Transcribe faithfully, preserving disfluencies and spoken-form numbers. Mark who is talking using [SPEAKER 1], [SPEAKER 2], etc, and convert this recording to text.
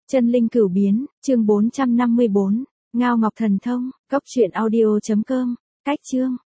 [SPEAKER 1] Chân linh cửu biến, chương bốn trăm năm mươi bốn, Ngao Ngọc Thần Thông, cốc truyện audio chấm com, cách chương.